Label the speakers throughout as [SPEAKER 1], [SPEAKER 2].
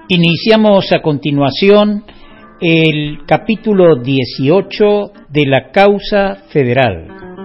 [SPEAKER 1] Iniciamos a continuación el capítulo 18 de la causa federal.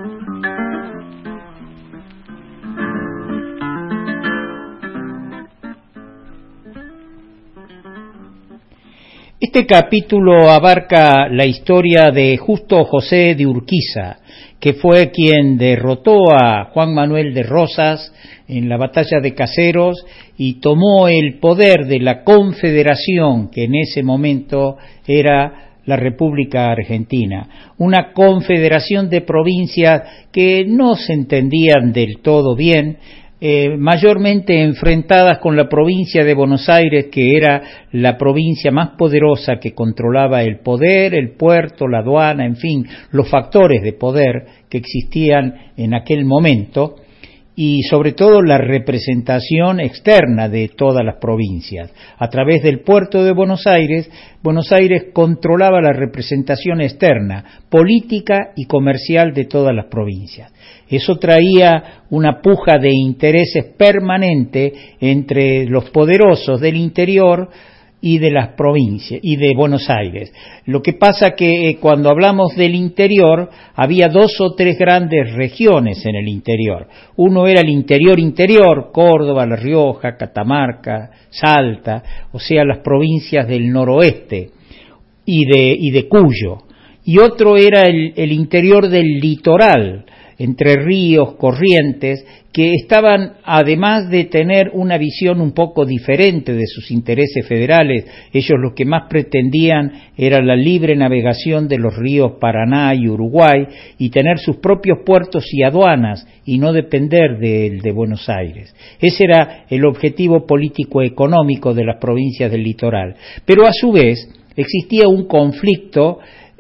[SPEAKER 1] Este capítulo abarca la historia de Justo José de Urquiza, que fue quien derrotó a Juan Manuel de Rosas en la batalla de Caseros y tomó el poder de la confederación que en ese momento era la República Argentina, una confederación de provincias que no se entendían del todo bien, mayormente enfrentadas con la provincia de Buenos Aires, que era la provincia más poderosa que controlaba el poder, el puerto, la aduana, en fin, los factores de poder que existían en aquel momento, y sobre todo la representación externa de todas las provincias. A través del puerto de Buenos Aires controlaba la representación externa, política y comercial de todas las provincias. Eso traía una puja de intereses permanente entre los poderosos del interior y de las provincias y de Buenos Aires. Lo que pasa que cuando hablamos del interior había dos o tres grandes regiones en el interior. Uno era el interior, Córdoba, La Rioja, Catamarca, Salta, o sea, las provincias del noroeste y de Cuyo. Y otro era el interior del litoral, Entre Ríos, Corrientes, que estaban, además de tener una visión un poco diferente de sus intereses federales, ellos lo que más pretendían era la libre navegación de los ríos Paraná y Uruguay y tener sus propios puertos y aduanas y no depender de Buenos Aires. Ese era el objetivo político-económico de las provincias del litoral. Pero a su vez existía un conflicto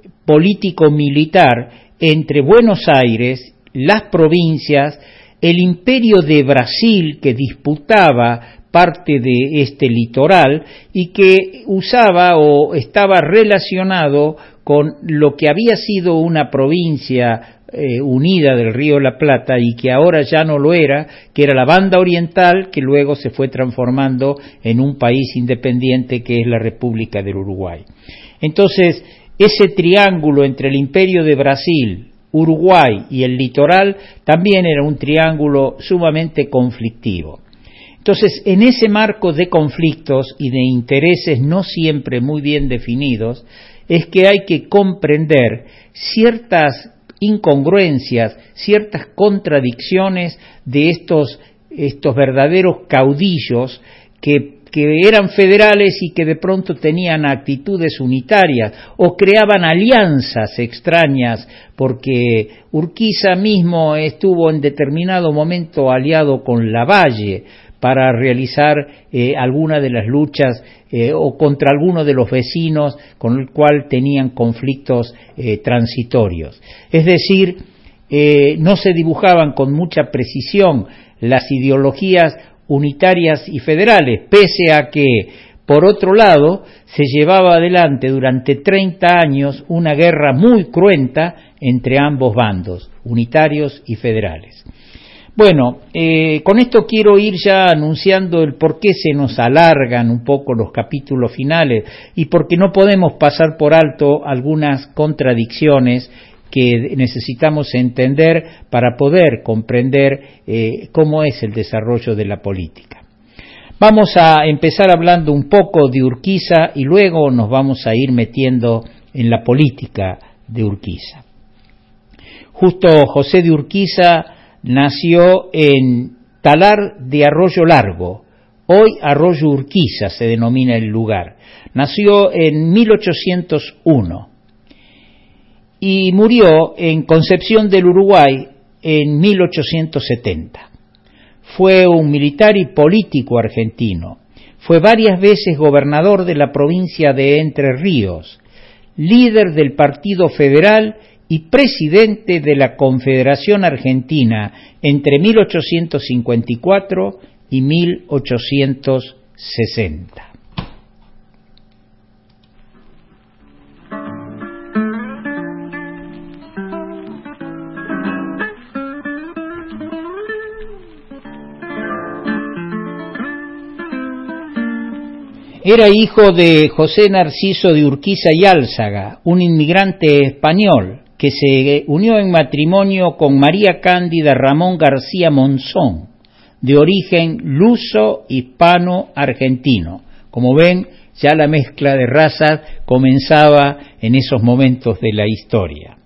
[SPEAKER 1] político-militar entre Buenos Aires, las provincias, el imperio de Brasil, que disputaba parte de este litoral y que usaba o estaba relacionado con lo que había sido una provincia unida del Río de la Plata y que ahora ya no lo era, que era la Banda Oriental, que luego se fue transformando en un país independiente que es la República del Uruguay. Entonces, ese triángulo entre el imperio de Brasil, Uruguay y el litoral también era un triángulo sumamente conflictivo. Entonces, en ese marco de conflictos y de intereses no siempre muy bien definidos, es que hay que comprender ciertas incongruencias, ciertas contradicciones de estos verdaderos caudillos que eran federales y que de pronto tenían actitudes unitarias o creaban alianzas extrañas, porque Urquiza mismo estuvo en determinado momento aliado con Lavalle para realizar alguna de las luchas o contra alguno de los vecinos con el cual tenían conflictos transitorios. Es decir, no se dibujaban con mucha precisión las ideologías unitarias y federales, pese a que, por otro lado, se llevaba adelante durante 30 años una guerra muy cruenta entre ambos bandos, unitarios y federales. Bueno, con esto quiero ir ya anunciando el por qué se nos alargan un poco los capítulos finales y porque no podemos pasar por alto algunas contradicciones que necesitamos entender para poder comprender cómo es el desarrollo de la política. Vamos a empezar hablando un poco de Urquiza y luego nos vamos a ir metiendo en la política de Urquiza. Justo José de Urquiza nació en Talar de Arroyo Largo, hoy Arroyo Urquiza se denomina el lugar. Nació en 1801. Y murió en Concepción del Uruguay en 1870. Fue un militar y político argentino. Fue varias veces gobernador de la provincia de Entre Ríos, líder del Partido Federal y presidente de la Confederación Argentina entre 1854 y 1860. Era hijo de José Narciso de Urquiza y Álzaga, un inmigrante español que se unió en matrimonio con María Cándida Ramón García Monzón, de origen luso hispano-argentino. Como ven, ya la mezcla de razas comenzaba en esos momentos de la historia.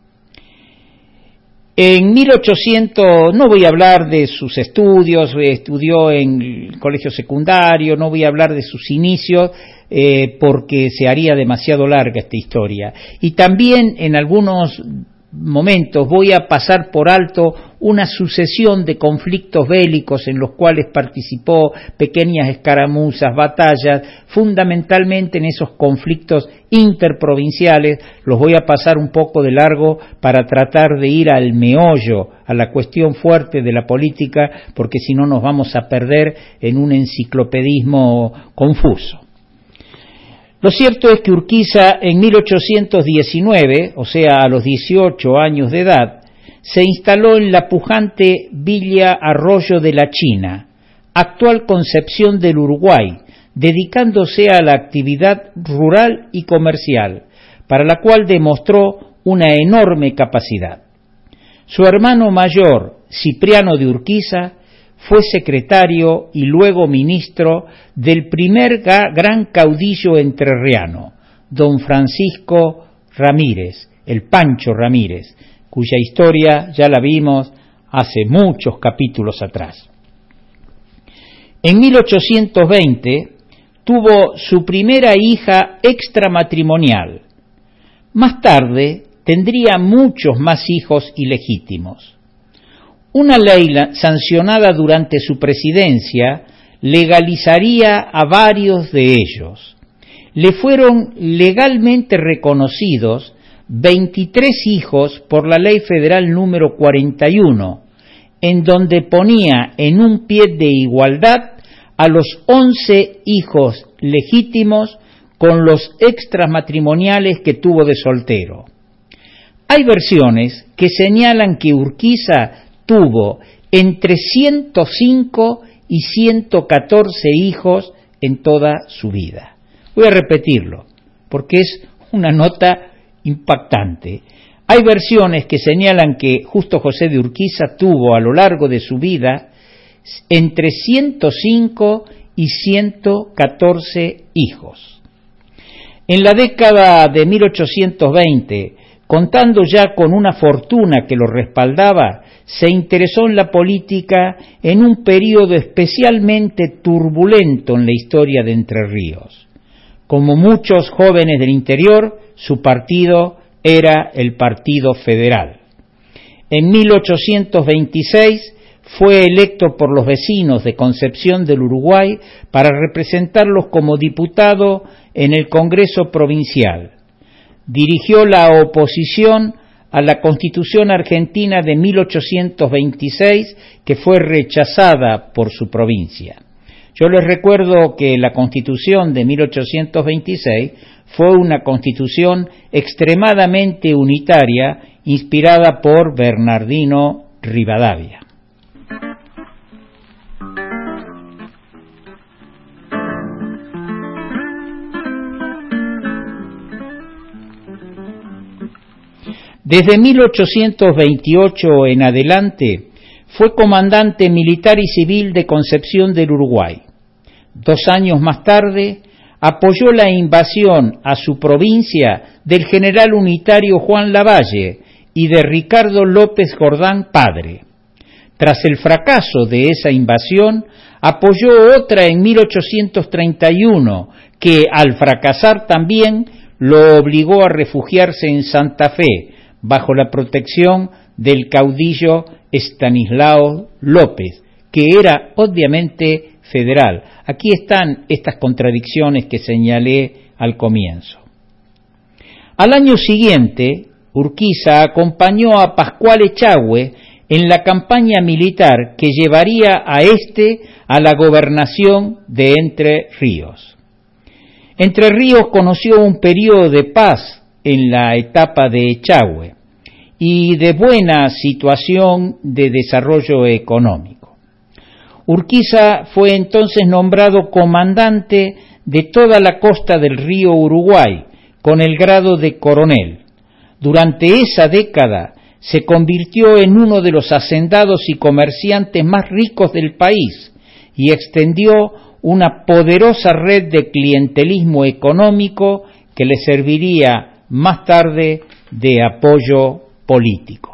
[SPEAKER 1] En 1800, no voy a hablar de sus estudios, estudió en el colegio secundario, no voy a hablar de sus inicios, porque se haría demasiado larga esta historia. Y también en algunos momentos voy a pasar por alto una sucesión de conflictos bélicos en los cuales participó, pequeñas escaramuzas, batallas, fundamentalmente en esos conflictos interprovinciales. Los voy a pasar un poco de largo para tratar de ir al meollo, a la cuestión fuerte de la política, porque si no nos vamos a perder en un enciclopedismo confuso. Lo cierto es que Urquiza en 1819, o sea a los 18 años de edad, se instaló en la pujante villa Arroyo de la China, actual Concepción del Uruguay, dedicándose a la actividad rural y comercial, para la cual demostró una enorme capacidad. Su hermano mayor, Cipriano de Urquiza, fue secretario y luego ministro del primer gran caudillo entrerriano, don Francisco Ramírez, el Pancho Ramírez, cuya historia ya la vimos hace muchos capítulos atrás. En 1820 tuvo su primera hija extramatrimonial. Más tarde tendría muchos más hijos ilegítimos. Una ley sancionada durante su presidencia legalizaría a varios de ellos. Le fueron legalmente reconocidos 23 hijos por la Ley Federal número 41, en donde ponía en un pie de igualdad a los 11 hijos legítimos con los extramatrimoniales que tuvo de soltero. Hay versiones que señalan que Urquiza tuvo entre 105 y 114 hijos en toda su vida. Voy a repetirlo, porque es una nota impactante. Hay versiones que señalan que Justo José de Urquiza tuvo a lo largo de su vida entre 105 y 114 hijos. En la década de 1820, contando ya con una fortuna que lo respaldaba, se interesó en la política en un período especialmente turbulento en la historia de Entre Ríos. Como muchos jóvenes del interior, su partido era el Partido Federal. En 1826 fue electo por los vecinos de Concepción del Uruguay para representarlos como diputado en el Congreso Provincial. Dirigió la oposición a la Constitución Argentina de 1826, que fue rechazada por su provincia. Yo les recuerdo que la Constitución de 1826 fue una constitución extremadamente unitaria, inspirada por Bernardino Rivadavia. Desde 1828 en adelante fue comandante militar y civil de Concepción del Uruguay. 2 años más tarde apoyó la invasión a su provincia del general unitario Juan Lavalle y de Ricardo López Jordán padre. Tras el fracaso de esa invasión, apoyó otra en 1831 que, al fracasar también, lo obligó a refugiarse en Santa Fe, bajo la protección del caudillo Estanislao López, que era obviamente federal. Aquí están estas contradicciones que señalé al comienzo. Al año siguiente, Urquiza acompañó a Pascual Echagüe en la campaña militar que llevaría a este a la gobernación de Entre Ríos. Entre Ríos conoció un periodo de paz en la etapa de Echagüe y de buena situación de desarrollo económico. Urquiza fue entonces nombrado comandante de toda la costa del río Uruguay, con el grado de coronel. Durante esa década se convirtió en uno de los hacendados y comerciantes más ricos del país y extendió una poderosa red de clientelismo económico que le serviría más tarde de apoyo político.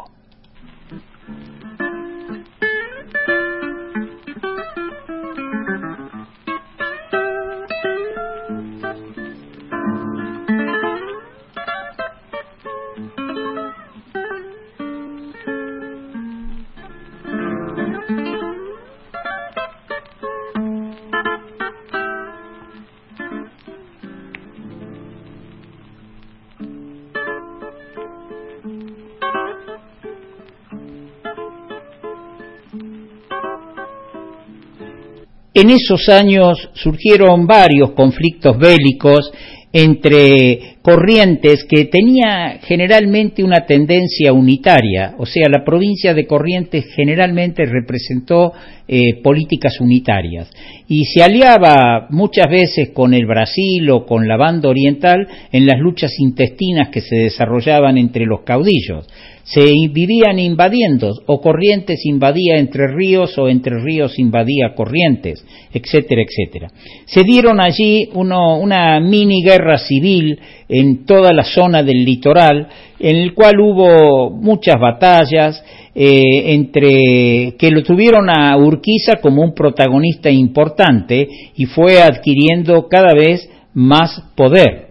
[SPEAKER 1] En esos años surgieron varios conflictos bélicos entre Corrientes, que tenía generalmente una tendencia unitaria, o sea, la provincia de Corrientes generalmente representó políticas unitarias, y se aliaba muchas veces con el Brasil o con la banda oriental en las luchas intestinas que se desarrollaban entre los caudillos. Se vivían invadiendo, o Corrientes invadía Entre Ríos o Entre Ríos invadía Corrientes, etcétera, etcétera. Se dieron allí una mini guerra civil en toda la zona del litoral, en el cual hubo muchas batallas, entre que lo tuvieron a Urquiza como un protagonista importante y fue adquiriendo cada vez más poder.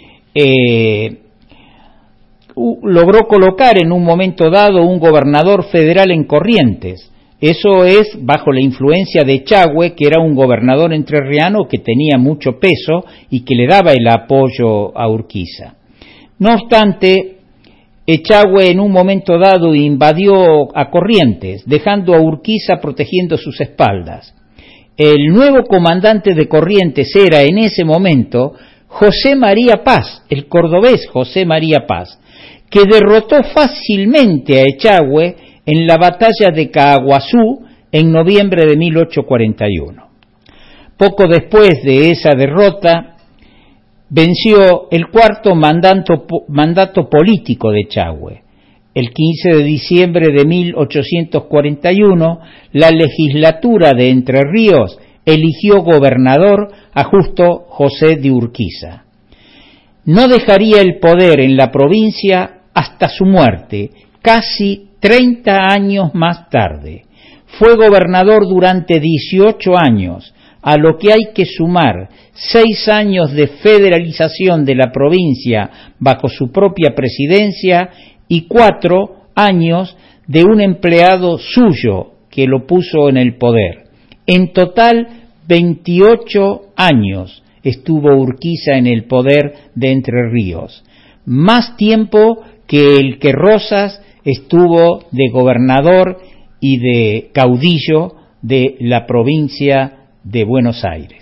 [SPEAKER 1] Logró colocar en un momento dado un gobernador federal en Corrientes. Eso es bajo la influencia de Echagüe, que era un gobernador entrerriano que tenía mucho peso y que le daba el apoyo a Urquiza. No obstante, Echagüe en un momento dado invadió a Corrientes, dejando a Urquiza protegiendo sus espaldas. El nuevo comandante de Corrientes era en ese momento José María Paz, el cordobés José María Paz, que derrotó fácilmente a Echagüe en la batalla de Caaguazú en noviembre de 1841. Poco después de esa derrota, venció el cuarto mandato político de Echagüe. El 15 de diciembre de 1841, la legislatura de Entre Ríos eligió gobernador a Justo José de Urquiza. No dejaría el poder en la provincia hasta su muerte, casi 30 años más tarde. Fue gobernador durante 18 años, a lo que hay que sumar 6 años de federalización de la provincia bajo su propia presidencia y 4 años de un empleado suyo que lo puso en el poder. En total, 28 años estuvo Urquiza en el poder de Entre Ríos, más tiempo que el que Rosas estuvo de gobernador y de caudillo de la provincia de Buenos Aires.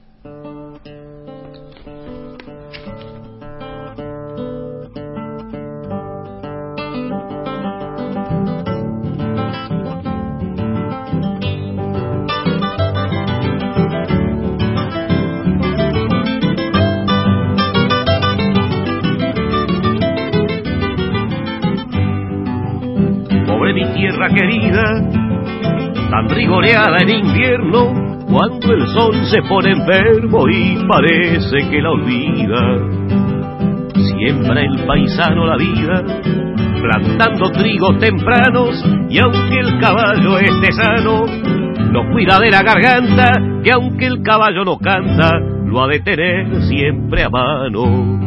[SPEAKER 2] Querida, tan rigoreada en invierno, cuando el sol se pone enfermo y parece que la olvida. Siembra el paisano la vida, plantando trigos tempranos, y aunque el caballo esté sano, no cuida de la garganta, que aunque el caballo no canta, lo ha de tener siempre a mano.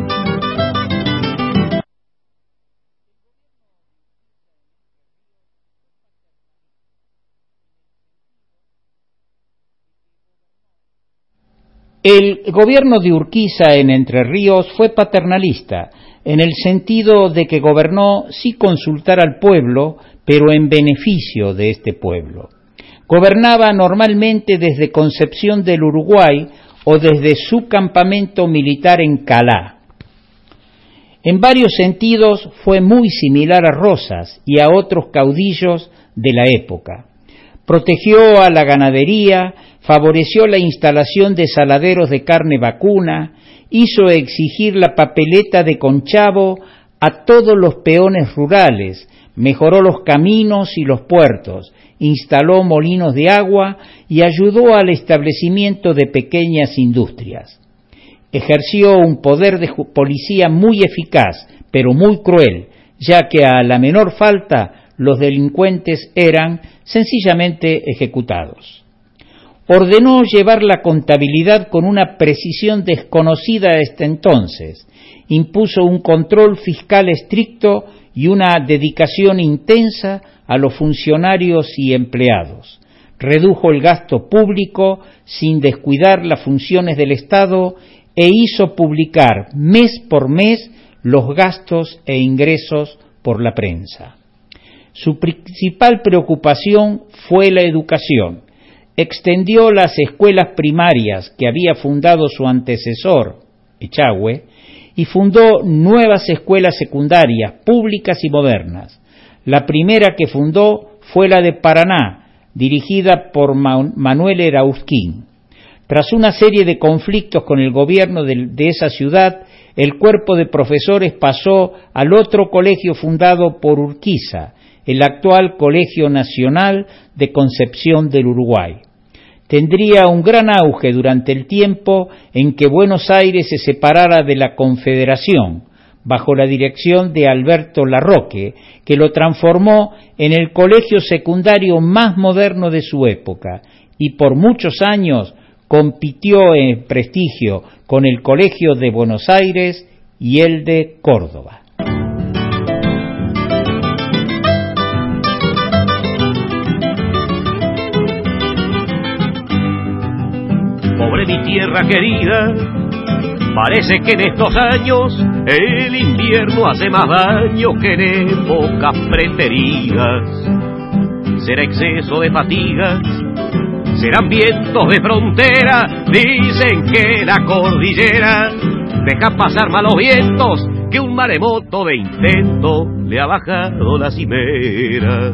[SPEAKER 1] El gobierno de Urquiza en Entre Ríos fue paternalista, en el sentido de que gobernó sin consultar al pueblo, pero en beneficio de este pueblo. Gobernaba normalmente desde Concepción del Uruguay o desde su campamento militar en Calá. En varios sentidos fue muy similar a Rosas y a otros caudillos de la época. Protegió a la ganadería, favoreció la instalación de saladeros de carne vacuna, hizo exigir la papeleta de conchavo a todos los peones rurales, mejoró los caminos y los puertos, instaló molinos de agua y ayudó al establecimiento de pequeñas industrias. Ejerció un poder de policía muy eficaz, pero muy cruel, ya que a la menor falta los delincuentes eran sencillamente ejecutados. Ordenó llevar la contabilidad con una precisión desconocida hasta entonces, impuso un control fiscal estricto y una dedicación intensa a los funcionarios y empleados. Redujo el gasto público sin descuidar las funciones del Estado e hizo publicar mes por mes los gastos e ingresos por la prensa. Su principal preocupación fue la educación. Extendió las escuelas primarias que había fundado su antecesor, Echagüe, y fundó nuevas escuelas secundarias, públicas y modernas. La primera que fundó fue la de Paraná, dirigida por Manuel Erauzquín. Tras una serie de conflictos con el gobierno de esa ciudad, el cuerpo de profesores pasó al otro colegio fundado por Urquiza, el actual Colegio Nacional de Concepción del Uruguay. Tendría un gran auge durante el tiempo en que Buenos Aires se separara de la Confederación, bajo la dirección de Alberto Larroque, que lo transformó en el colegio secundario más moderno de su época, y por muchos años compitió en prestigio con el Colegio de Buenos Aires y el de Córdoba.
[SPEAKER 2] Pobre mi tierra querida, parece que en estos años el invierno hace más daño que en épocas preteridas. Será exceso de fatigas, serán vientos de frontera, dicen que la cordillera deja pasar malos vientos, que un maremoto de intento le ha bajado la cimera.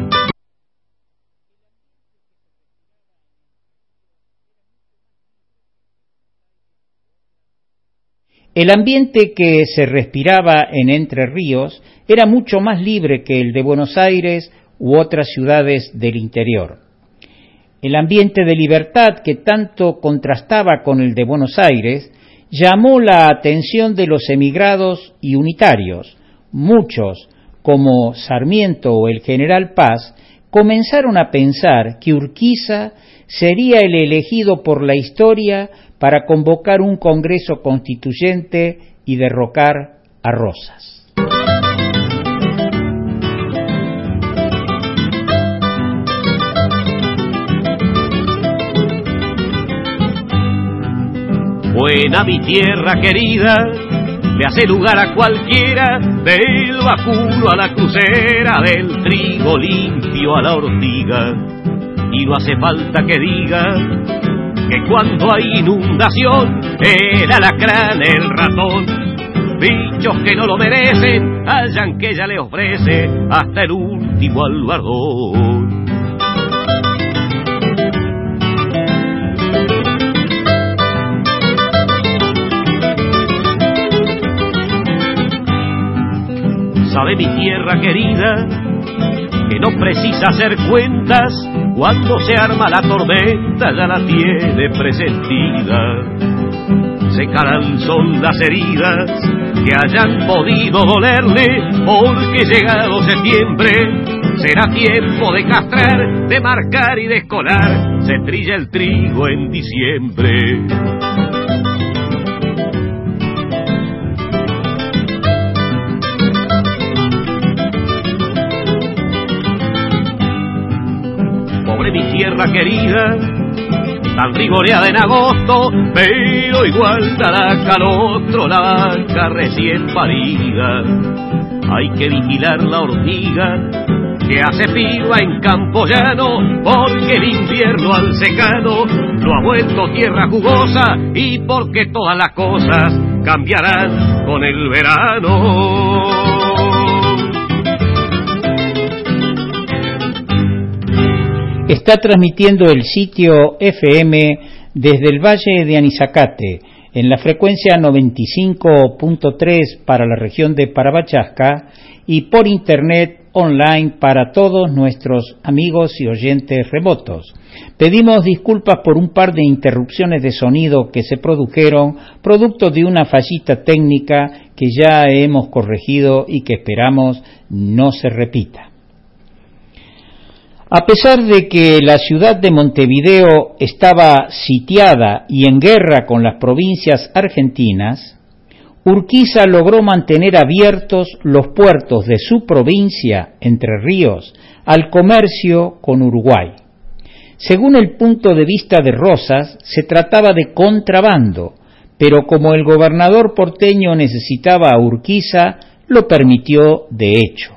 [SPEAKER 1] El ambiente que se respiraba en Entre Ríos era mucho más libre que el de Buenos Aires u otras ciudades del interior. El ambiente de libertad que tanto contrastaba con el de Buenos Aires llamó la atención de los emigrados y unitarios. Muchos, como Sarmiento o el general Paz, comenzaron a pensar que Urquiza sería el elegido por la historia para convocar un Congreso Constituyente y derrocar a Rosas.
[SPEAKER 2] Buena mi tierra querida, le hace lugar a cualquiera, del vacuno a la crucera, del trigo limpio a la ortiga. Y no hace falta que diga que cuando hay inundación, el alacrán, el ratón, bichos que no lo merecen, hallan que ella le ofrece hasta el último albardón. Sabe mi tierra querida que no precisa hacer cuentas, cuando se arma la tormenta ya la tiene presentida. Secará el sol las heridas que hayan podido dolerle, porque llegado septiembre será tiempo de castrar, de marcar y de escolar, se trilla el trigo en diciembre. Mi tierra querida, tan rigoreada en agosto, pero igual dará calostro la vaca recién parida. Hay que vigilar la hormiga que hace piba en campo llano, porque el invierno al secano lo ha vuelto tierra jugosa, y porque todas las cosas cambiarán con el verano.
[SPEAKER 1] Está transmitiendo el sitio FM desde el Valle de Anizacate, en la frecuencia 95.3 para la región de Parabachasca y por internet online para todos nuestros amigos y oyentes remotos. Pedimos disculpas por un par de interrupciones de sonido que se produjeron producto de una fallita técnica que ya hemos corregido y que esperamos no se repita. A pesar de que la ciudad de Montevideo estaba sitiada y en guerra con las provincias argentinas, Urquiza logró mantener abiertos los puertos de su provincia, Entre Ríos, al comercio con Uruguay. Según el punto de vista de Rosas, se trataba de contrabando, pero como el gobernador porteño necesitaba a Urquiza, lo permitió de hecho.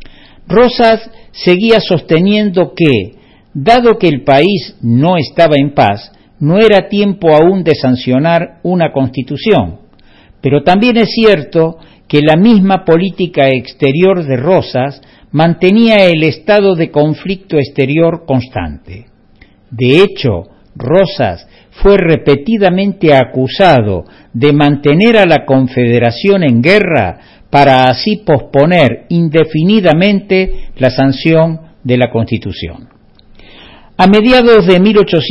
[SPEAKER 1] Rosas seguía sosteniendo que, dado que el país no estaba en paz, no era tiempo aún de sancionar una constitución. Pero también es cierto que la misma política exterior de Rosas mantenía el estado de conflicto exterior constante. De hecho, Rosas fue repetidamente acusado de mantener a la Confederación en guerra para así posponer indefinidamente la sanción de la Constitución. A mediados de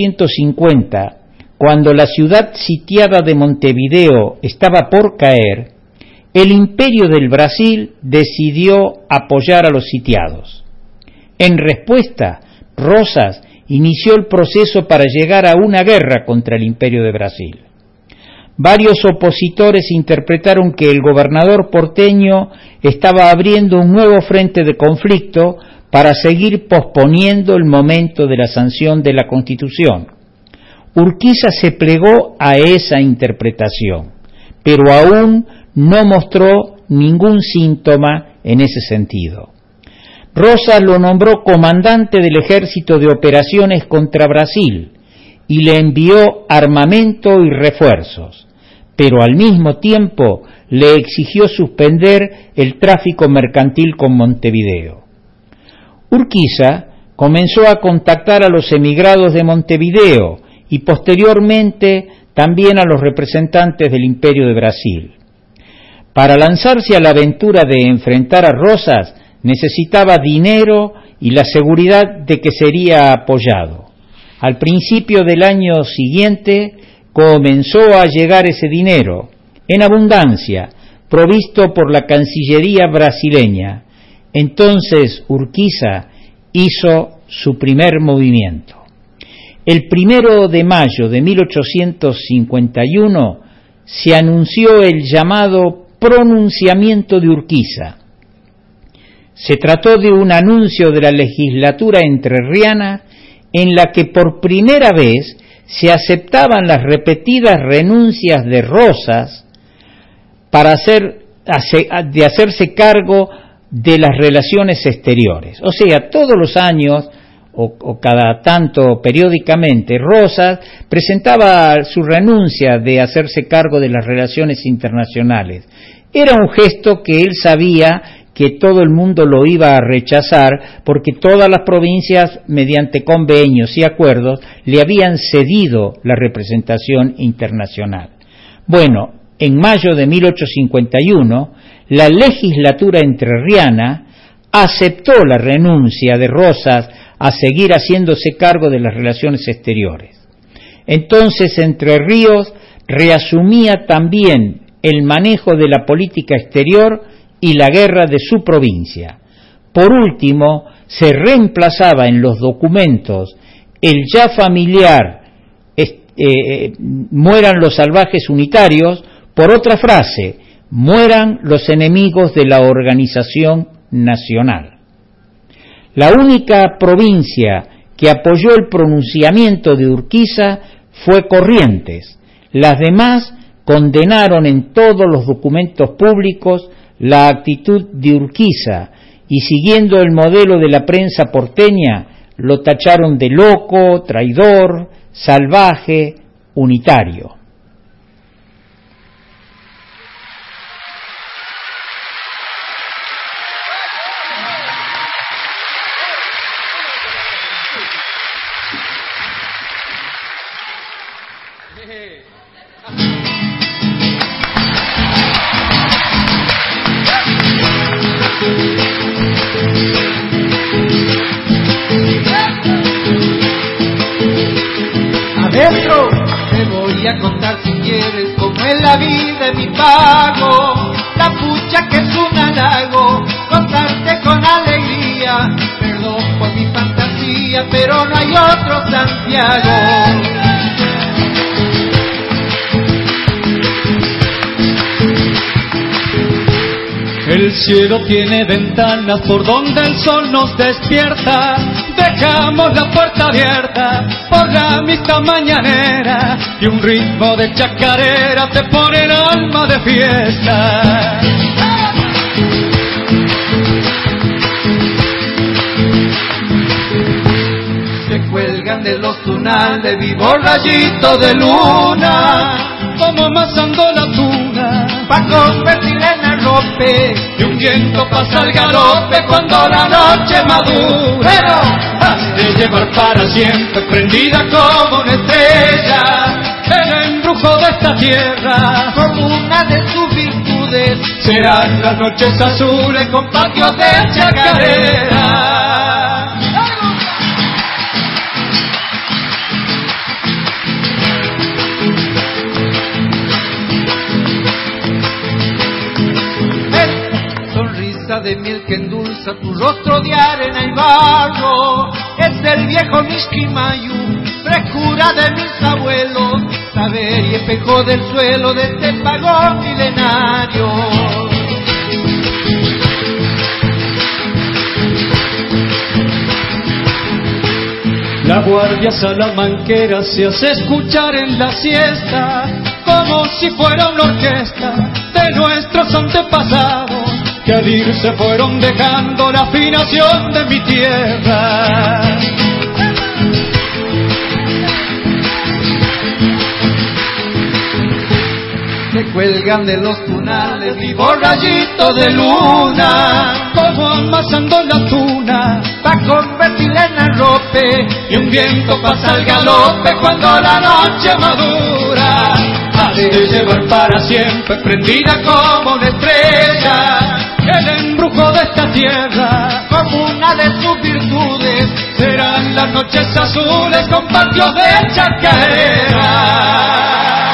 [SPEAKER 1] 1850, cuando la ciudad sitiada de Montevideo estaba por caer, el Imperio del Brasil decidió apoyar a los sitiados. En respuesta, Rosas inició el proceso para llegar a una guerra contra el Imperio de Brasil. Varios opositores interpretaron que el gobernador porteño estaba abriendo un nuevo frente de conflicto para seguir posponiendo el momento de la sanción de la Constitución. Urquiza se plegó a esa interpretación, pero aún no mostró ningún síntoma en ese sentido. Rosas lo nombró comandante del ejército de operaciones contra Brasil y le envió armamento y refuerzos, pero al mismo tiempo le exigió suspender el tráfico mercantil con Montevideo. Urquiza comenzó a contactar a los emigrados de Montevideo y posteriormente también a los representantes del Imperio de Brasil. Para lanzarse a la aventura de enfrentar a Rosas necesitaba dinero y la seguridad de que sería apoyado. Al principio del año siguiente comenzó a llegar ese dinero, en abundancia, provisto por la Cancillería brasileña. Entonces Urquiza hizo su primer movimiento. El 1 de mayo de 1851 se anunció el llamado pronunciamiento de Urquiza. Se trató de un anuncio de la legislatura entrerriana en la que por primera vez se aceptaban las repetidas renuncias de Rosas de hacerse cargo de las relaciones exteriores. O sea, todos los años o cada tanto periódicamente, Rosas presentaba su renuncia de hacerse cargo de las relaciones internacionales. Era un gesto que él sabía que todo el mundo lo iba a rechazar porque todas las provincias, mediante convenios y acuerdos, le habían cedido la representación internacional. Bueno, en mayo de 1851, la legislatura entrerriana aceptó la renuncia de Rosas a seguir haciéndose cargo de las relaciones exteriores. Entonces Entre Ríos reasumía también el manejo de la política exterior y la guerra de su provincia. Por último, se reemplazaba en los documentos el ya familiar mueran los salvajes unitarios por otra frase, mueran los enemigos de la organización nacional. La única provincia que apoyó el pronunciamiento de Urquiza fue Corrientes. Las demás condenaron en todos los documentos públicos la actitud de Urquiza y, siguiendo el modelo de la prensa porteña, lo tacharon de loco, traidor, salvaje, unitario.
[SPEAKER 3] pero no hay otro Santiago.
[SPEAKER 4] El cielo tiene ventanas por donde el sol nos despierta. Dejamos la puerta abierta por la amistad mañanera y un ritmo de chacarera te pone el alma de fiesta.
[SPEAKER 3] Se cuelgan de los tunales vivos rayitos de luna,
[SPEAKER 4] como amasando la tuna,
[SPEAKER 3] pa' convertirla en arrope,
[SPEAKER 4] y un viento pasa al galope cuando la noche madura.
[SPEAKER 3] pero
[SPEAKER 4] has de llevar para siempre prendida como una estrella el embrujo de esta tierra.
[SPEAKER 3] como una de sus virtudes
[SPEAKER 4] Serán las noches azules con patios de chacarera.
[SPEAKER 3] de miel que endulza tu rostro de arena y barro, es el viejo Mishkimayu, frescura de mis abuelos, saber y espejo del suelo de este pagón milenario.
[SPEAKER 4] La guardia salamanquera se hace escuchar en la siesta, como si fuera una orquesta de nuestros antepasados, que al irse fueron dejando la afinación de mi tierra.
[SPEAKER 3] Se cuelgan de los tunales vivos rayitos de luna,
[SPEAKER 4] como amasando la tuna,
[SPEAKER 3] pa' convertirla en arrope,
[SPEAKER 4] y un viento pasa al galope cuando la noche madura. Has de llevar para siempre prendida como una estrella el embrujo de esta tierra,
[SPEAKER 3] como una de sus virtudes
[SPEAKER 4] serán las noches azules con patios de chacarera.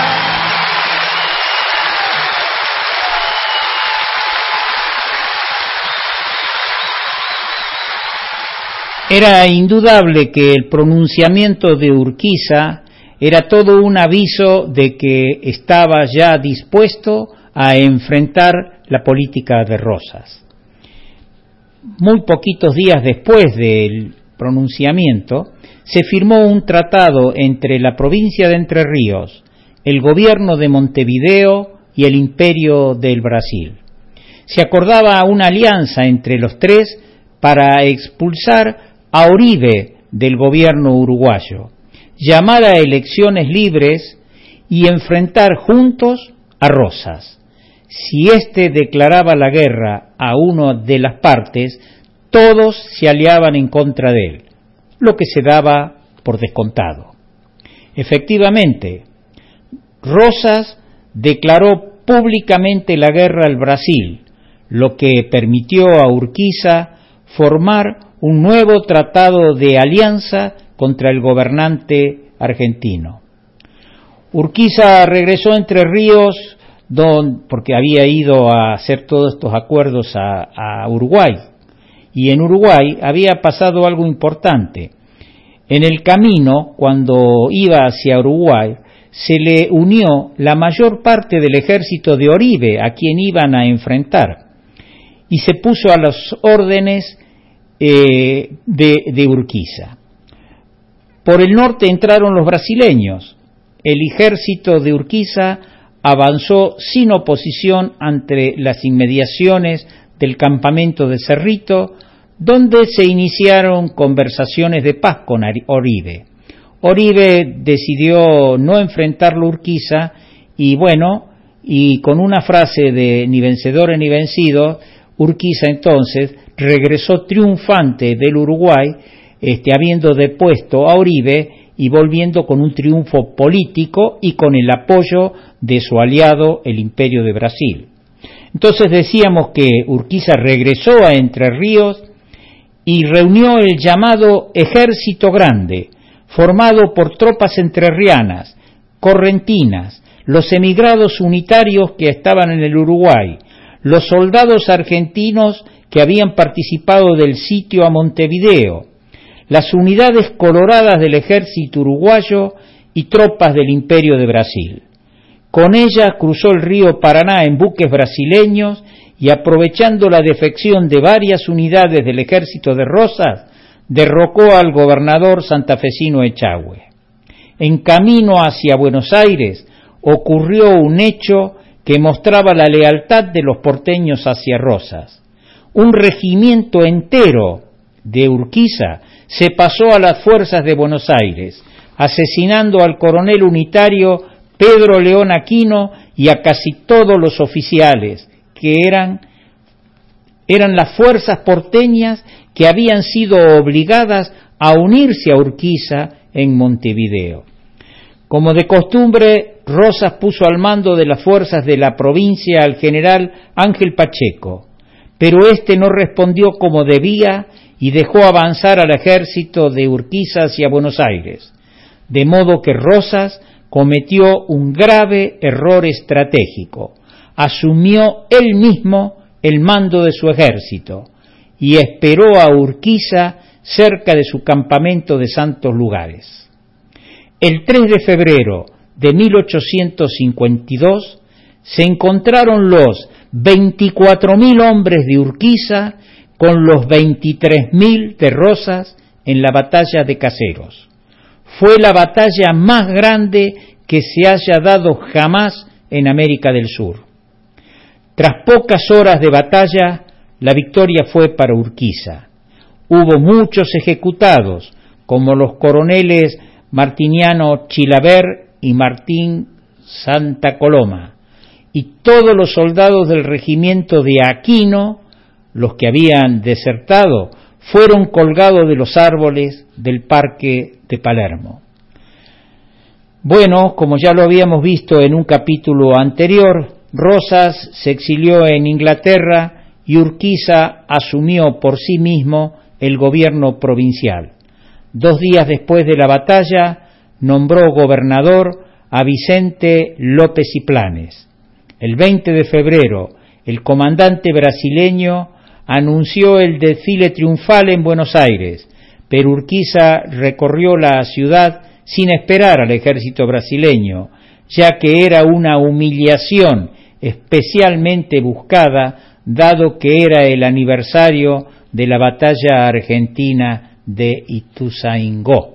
[SPEAKER 1] Era indudable que el pronunciamiento de Urquiza era todo un aviso de que estaba ya dispuesto a enfrentar la política de Rosas. Muy poquitos días después del pronunciamiento, se firmó un tratado entre la provincia de Entre Ríos, el gobierno de Montevideo y el Imperio del Brasil. Se acordaba una alianza entre los tres para expulsar a Oribe del gobierno uruguayo, llamar a elecciones libres y enfrentar juntos a Rosas. Si éste declaraba la guerra a una de las partes, todos se aliaban en contra de él, lo que se daba por descontado. Efectivamente, Rosas declaró públicamente la guerra al Brasil, lo que permitió a Urquiza formar un nuevo tratado de alianza contra el gobernante argentino. Urquiza regresó a Entre Ríos porque había ido a hacer todos estos acuerdos a Uruguay, y en Uruguay había pasado algo importante. En el camino, cuando iba hacia Uruguay, se le unió la mayor parte del ejército de Oribe, a quien iban a enfrentar, y se puso a las órdenes de Urquiza. Por el norte entraron los brasileños. El ejército de Urquiza avanzó sin oposición ante las inmediaciones del campamento de Cerrito, donde se iniciaron conversaciones de paz con Oribe. Oribe decidió no enfrentarlo a Urquiza y con una frase de ni vencedores ni vencidos, Urquiza entonces regresó triunfante del Uruguay, habiendo depuesto a Oribe y volviendo con un triunfo político y con el apoyo de su aliado, el Imperio de Brasil. Entonces decíamos que Urquiza regresó a Entre Ríos y reunió el llamado Ejército Grande, formado por tropas entrerrianas, correntinas, los emigrados unitarios que estaban en el Uruguay, los soldados argentinos que habían participado del sitio a Montevideo, las unidades coloradas del ejército uruguayo y tropas del Imperio de Brasil. Con ella cruzó el río Paraná en buques brasileños y, aprovechando la defección de varias unidades del ejército de Rosas, derrocó al gobernador santafesino Echagüe. En camino hacia Buenos Aires ocurrió un hecho que mostraba la lealtad de los porteños hacia Rosas. Un regimiento entero de Urquiza se pasó a las fuerzas de Buenos Aires, asesinando al coronel unitario Pedro León Aquino y a casi todos los oficiales, que eran las fuerzas porteñas que habían sido obligadas a unirse a Urquiza en Montevideo. Como de costumbre, Rosas puso al mando de las fuerzas de la provincia al general Ángel Pacheco, pero éste no respondió como debía y dejó avanzar al ejército de Urquiza hacia Buenos Aires, de modo que Rosas cometió un grave error estratégico. Asumió él mismo el mando de su ejército y esperó a Urquiza cerca de su campamento de Santos Lugares. El 3 de febrero de 1852 se encontraron los 24.000 hombres de Urquiza con los 23.000 de Rosas en la batalla de Caseros. Fue la batalla más grande que se haya dado jamás en América del Sur. Tras pocas horas de batalla, la victoria fue para Urquiza. Hubo muchos ejecutados, como los coroneles Martiniano Chilaver y Martín Santa Coloma, y todos los soldados del regimiento de Aquino, los que habían desertado, fueron colgados de los árboles del parque de Palermo. Bueno, como ya lo habíamos visto en un capítulo anterior, Rosas se exilió en Inglaterra y Urquiza asumió por sí mismo el gobierno provincial. 2 días después de la batalla, nombró gobernador a Vicente López y Planes. El 20 de febrero, el comandante brasileño anunció el desfile triunfal en Buenos Aires, pero Urquiza recorrió la ciudad sin esperar al ejército brasileño, ya que era una humillación especialmente buscada, dado que era el aniversario de la batalla argentina de Ituzaingó.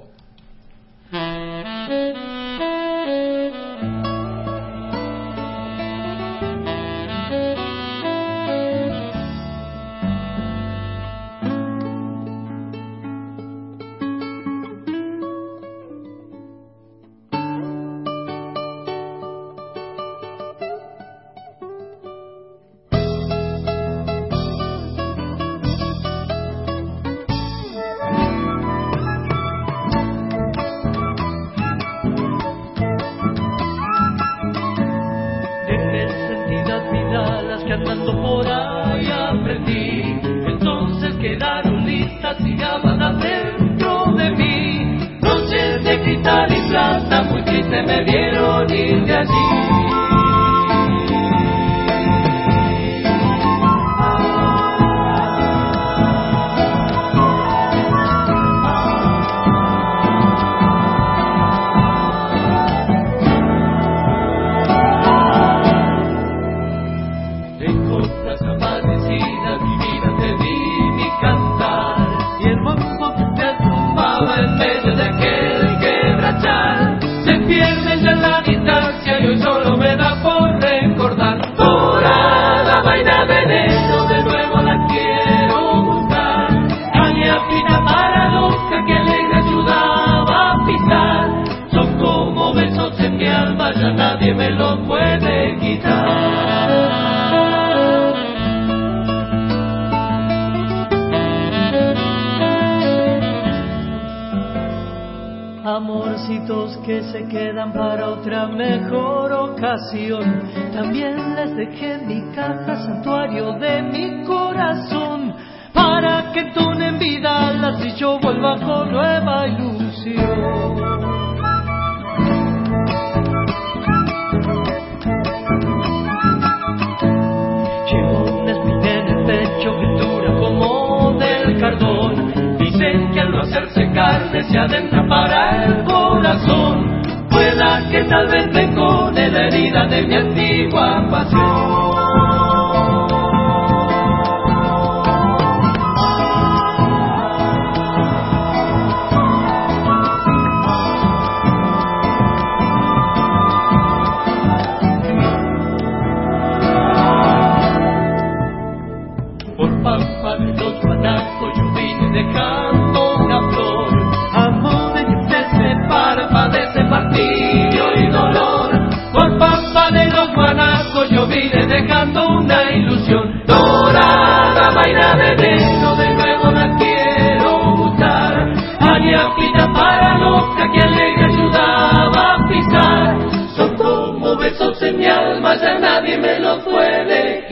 [SPEAKER 4] Amorcitos que se quedan para otra mejor ocasión. También les dejé mi caja, santuario de mi corazón, para que entonen vida las y yo vuelva con nueva ilusión. Llevo una espina en el pecho que dura como del cardón. Dicen que al hacerse carne se adentra para el corazón. Pueda que tal vez me cone la herida de mi antigua pasión. Yo vine dejando una ilusión dorada, vaina de negro, de nuevo la quiero gustar. Añapita para loca que alegre ayudaba a pisar. Son como besos en mi alma, ya nadie me los puede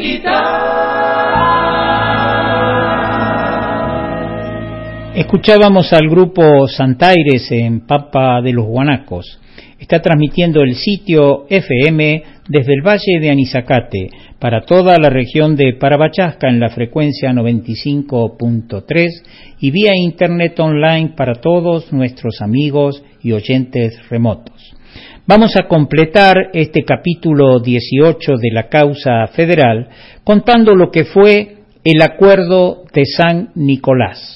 [SPEAKER 4] quitar.
[SPEAKER 1] Escuchábamos al grupo Santaires en Pampa de los Guanacos. Está transmitiendo el sitio FM desde el Valle de Anizacate para toda la región de Parabachasca en la frecuencia 95.3 y vía internet online para todos nuestros amigos y oyentes remotos. Vamos a completar este capítulo 18 de la causa federal contando lo que fue el Acuerdo de San Nicolás.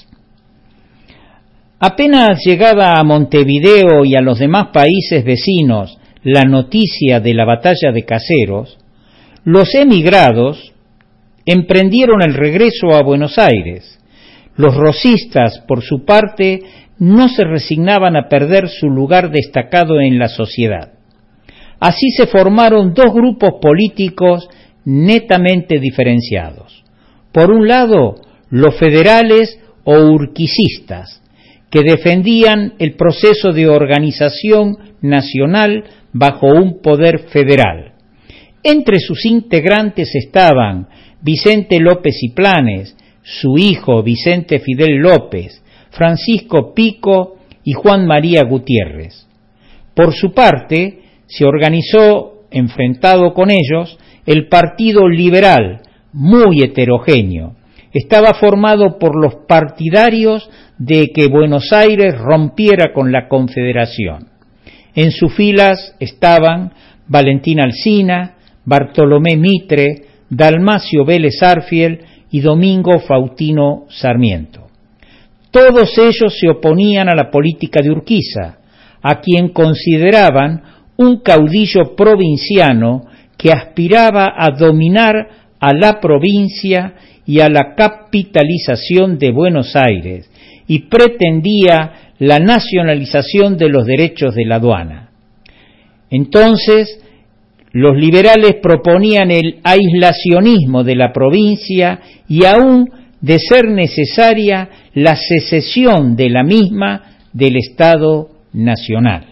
[SPEAKER 1] Apenas llegada a Montevideo y a los demás países vecinos la noticia de la batalla de Caseros, los emigrados emprendieron el regreso a Buenos Aires. Los rosistas, por su parte, no se resignaban a perder su lugar destacado en la sociedad. Así se formaron dos grupos políticos netamente diferenciados. Por un lado, los federales o urquicistas, que defendían el proceso de organización nacional bajo un poder federal. Entre sus integrantes estaban Vicente López y Planes, su hijo Vicente Fidel López, Francisco Pico y Juan María Gutiérrez. Por su parte, se organizó, enfrentado con ellos, el Partido Liberal, muy heterogéneo. Estaba formado por los partidarios de que Buenos Aires rompiera con la Confederación. En sus filas estaban Valentín Alsina, Bartolomé Mitre, Dalmacio Vélez Arfiel y Domingo Faustino Sarmiento. Todos ellos se oponían a la política de Urquiza, a quien consideraban un caudillo provinciano que aspiraba a dominar a la provincia y a la capitalización de Buenos Aires, y pretendía la nacionalización de los derechos de la aduana. Entonces, los liberales proponían el aislacionismo de la provincia y aún, de ser necesaria, la secesión de la misma del Estado Nacional.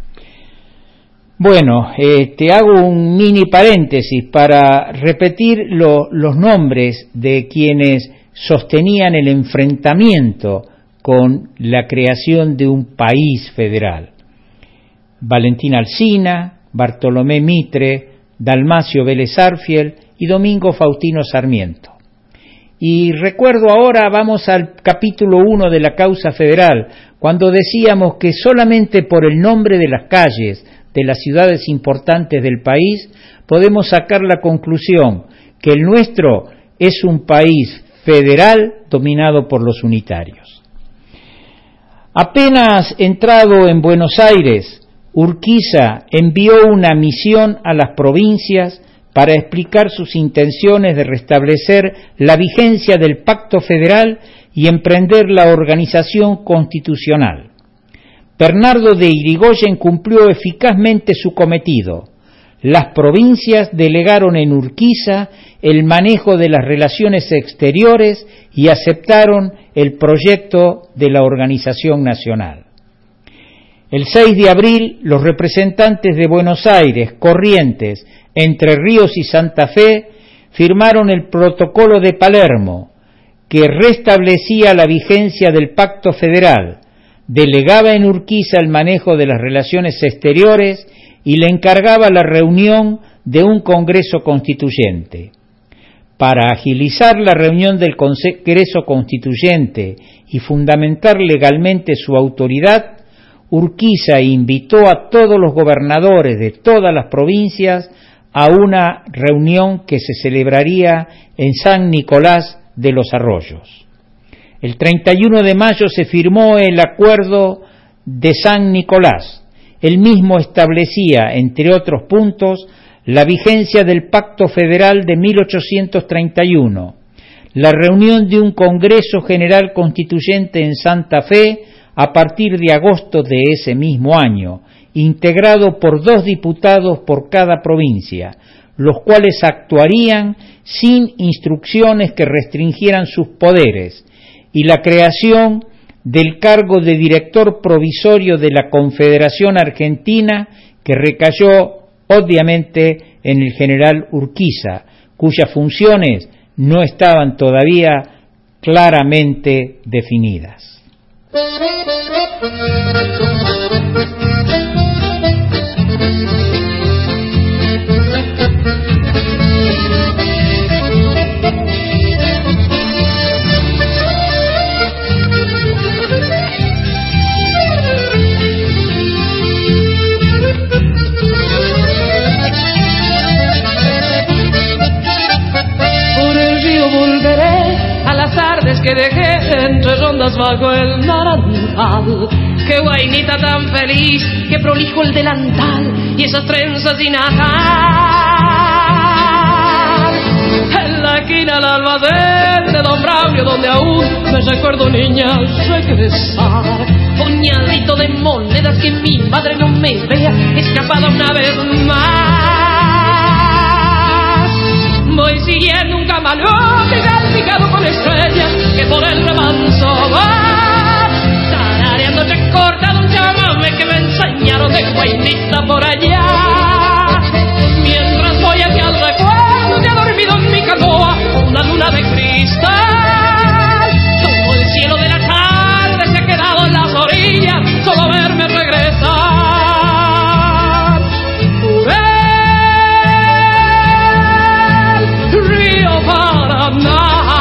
[SPEAKER 1] Bueno, hago un mini paréntesis para repetir los nombres de quienes sostenían el enfrentamiento con la creación de un país federal. Valentín Alsina, Bartolomé Mitre, Dalmacio Vélez Arfiel y Domingo Faustino Sarmiento. Y recuerdo ahora, vamos al capítulo 1 de la causa federal, cuando decíamos que solamente por el nombre de las calles de las ciudades importantes del país podemos sacar la conclusión que el nuestro es un país federal dominado por los unitarios. Apenas entrado en Buenos Aires, Urquiza envió una misión a las provincias para explicar sus intenciones de restablecer la vigencia del Pacto Federal y emprender la organización constitucional. Bernardo de Irigoyen cumplió eficazmente su cometido. Las provincias delegaron en Urquiza el manejo de las relaciones exteriores y aceptaron el proyecto de la organización nacional. El 6 de abril, los representantes de Buenos Aires, Corrientes, Entre Ríos y Santa Fe firmaron el Protocolo de Palermo, que restablecía la vigencia del Pacto Federal, delegaba en Urquiza el manejo de las relaciones exteriores y le encargaba la reunión de un Congreso Constituyente. Para agilizar la reunión del Congreso Constituyente y fundamentar legalmente su autoridad, Urquiza invitó a todos los gobernadores de todas las provincias a una reunión que se celebraría en San Nicolás de los Arroyos. El 31 de mayo se firmó el Acuerdo de San Nicolás. El mismo establecía, entre otros puntos, la vigencia del Pacto Federal de 1831, la reunión de un Congreso General Constituyente en Santa Fe a partir de agosto de ese mismo año, integrado por 2 diputados por cada provincia, los cuales actuarían sin instrucciones que restringieran sus poderes, y la creación del cargo de director provisorio de la Confederación Argentina, que recayó obviamente en el general Urquiza, cuyas funciones no estaban todavía claramente definidas.
[SPEAKER 5] Que dejé entre rondas bajo el naranjal. Qué guainita tan feliz, qué prolijo el delantal y esas trenzas sin atar. En la esquina del almacén de Don Braulio, donde aún me recuerdo niña regresar. Puñadito de monedas que mi madre no me vea, escapado una vez más. Voy siguiendo un camalote salpicado con estrellas que por el remanso va, tarareando recortado un chamame que me enseñaron de guainita por allá. Mientras voy hacia el recuerdo de dormido en mi canoa, una luna de cristal, todo el cielo de la tarde se ha quedado en las orillas, solo verme regresar. Por el río Paraná.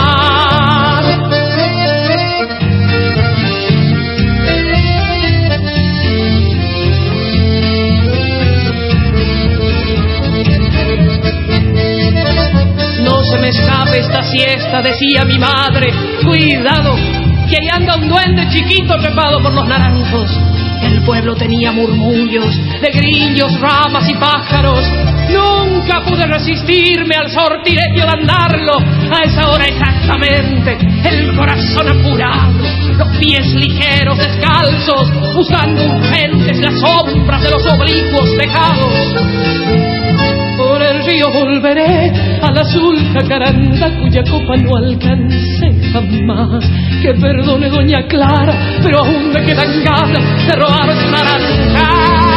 [SPEAKER 5] Me escape esta siesta, decía mi madre, cuidado, que ahí anda un duende chiquito trepado por los naranjos. El pueblo tenía murmullos de grillos, ramas y pájaros. Nunca pude resistirme al sortilegio de andarlo. A esa hora exactamente, el corazón apurado, los pies ligeros, descalzos, buscando urgentes las sombras de los oblicuos tejados. Por el río volveré al azul jacaranda cuya copa no alcancé jamás. Que perdone doña Clara, pero aún me quedan ganas de robar su naranja.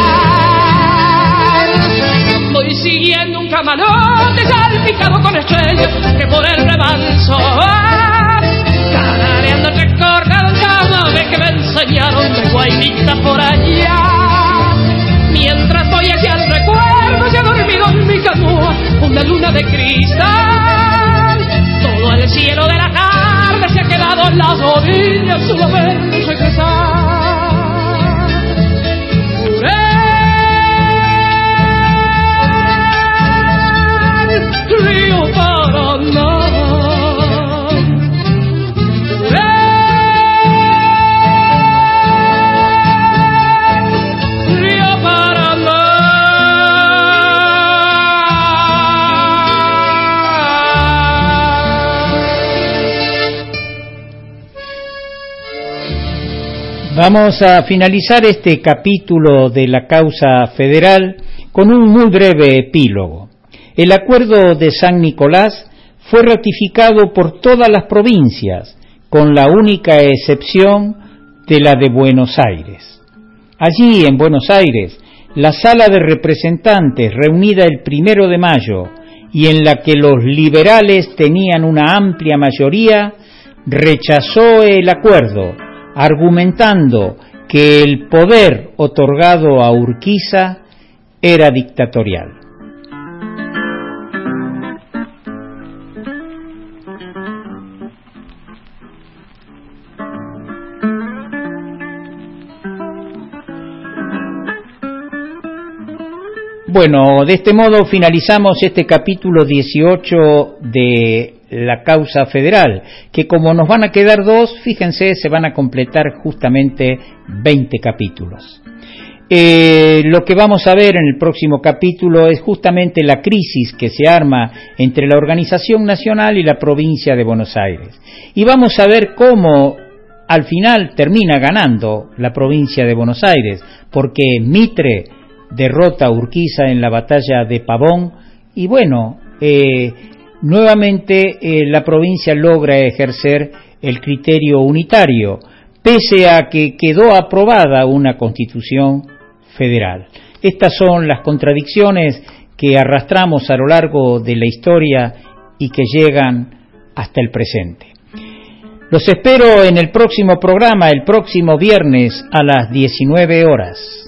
[SPEAKER 5] Voy siguiendo un camalote salpicado con estrellas que por el remanso va, canareando recordado un chamame que me enseñaron de guainita por allá. Mientras voy hacia el recuerdo, se ha dormido en mi canoa una luna de cristal. Todo el cielo de la tarde se ha quedado en las orillas, solo vernos regresar. Por el río Paraná.
[SPEAKER 1] Vamos a finalizar este capítulo de la causa federal con un muy breve epílogo. El Acuerdo de San Nicolás fue ratificado por todas las provincias, con la única excepción de la de Buenos Aires. Allí, en Buenos Aires, la Sala de Representantes, reunida el 1 de mayo, y en la que los liberales tenían una amplia mayoría, rechazó el acuerdo, argumentando que el poder otorgado a Urquiza era dictatorial. Bueno, de este modo finalizamos este capítulo 18 de la causa federal, que como nos van a quedar 2, fíjense, se van a completar justamente 20 capítulos. Lo que vamos a ver en el próximo capítulo es justamente la crisis que se arma entre la organización nacional y la provincia de Buenos Aires. Y vamos a ver cómo al final termina ganando la provincia de Buenos Aires, porque Mitre derrota a Urquiza en la batalla de Pavón y bueno, nuevamente la provincia logra ejercer el criterio unitario, pese a que quedó aprobada una constitución federal. Estas son las contradicciones que arrastramos a lo largo de la historia y que llegan hasta el presente. Los espero en el próximo programa, el próximo viernes a las 19 horas.